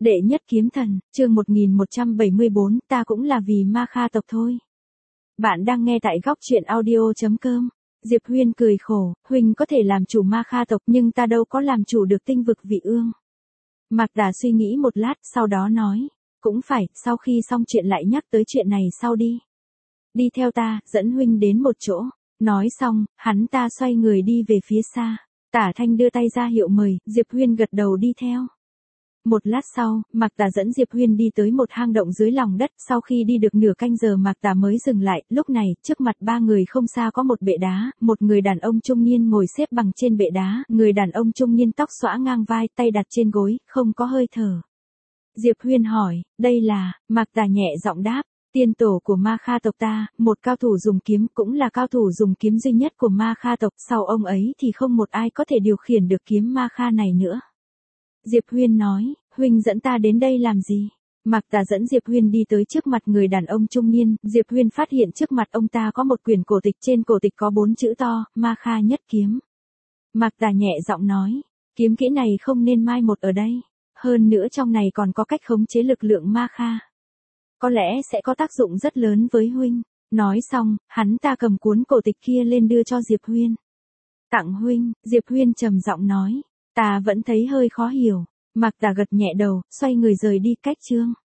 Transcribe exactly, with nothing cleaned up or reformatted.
Đệ nhất kiếm thần, chương một nghìn một trăm bảy mươi bốn, ta cũng là vì ma kha tộc thôi. Bạn đang nghe tại góc truyện audio chấm com. Diệp Huyên cười khổ, huynh có thể làm chủ ma kha tộc nhưng ta đâu có làm chủ được tinh vực vị ương. Mạc Đà suy nghĩ một lát, sau đó nói, cũng phải, sau khi xong chuyện lại nhắc tới chuyện này sau đi. Đi theo ta, dẫn huynh đến một chỗ. Nói xong, hắn ta xoay người đi về phía xa. Tả Thanh đưa tay ra hiệu mời, Diệp Huyên gật đầu đi theo. Một lát sau, Mạc Tà dẫn Diệp Huyên đi tới một hang động dưới lòng đất, sau khi đi được nửa canh giờ Mạc Tà mới dừng lại, lúc này, trước mặt ba người không xa có một bệ đá, một người đàn ông trung niên ngồi xếp bằng trên bệ đá, người đàn ông trung niên tóc xõa ngang vai, tay đặt trên gối, không có hơi thở. Diệp Huyên hỏi, đây là, Mạc Tà nhẹ giọng đáp, tiên tổ của ma kha tộc ta, một cao thủ dùng kiếm, cũng là cao thủ dùng kiếm duy nhất của ma kha tộc, sau ông ấy thì không một ai có thể điều khiển được kiếm ma kha này nữa. Diệp Huyên nói, huynh dẫn ta đến đây làm gì? Mạc Tà dẫn Diệp Huyên đi tới trước mặt người đàn ông trung niên, Diệp Huyên phát hiện trước mặt ông ta có một quyển cổ tịch, trên cổ tịch có bốn chữ to, ma kha nhất kiếm. Mạc Tà nhẹ giọng nói, kiếm kỹ này không nên mai một ở đây, hơn nữa trong này còn có cách khống chế lực lượng ma kha. Có lẽ sẽ có tác dụng rất lớn với huynh. Nói xong, hắn ta cầm cuốn cổ tịch kia lên đưa cho Diệp Huyên. Tặng huynh, Diệp Huyên trầm giọng nói. Ta vẫn thấy hơi khó hiểu. Mạc Tà gật nhẹ đầu, xoay người rời đi cách chương.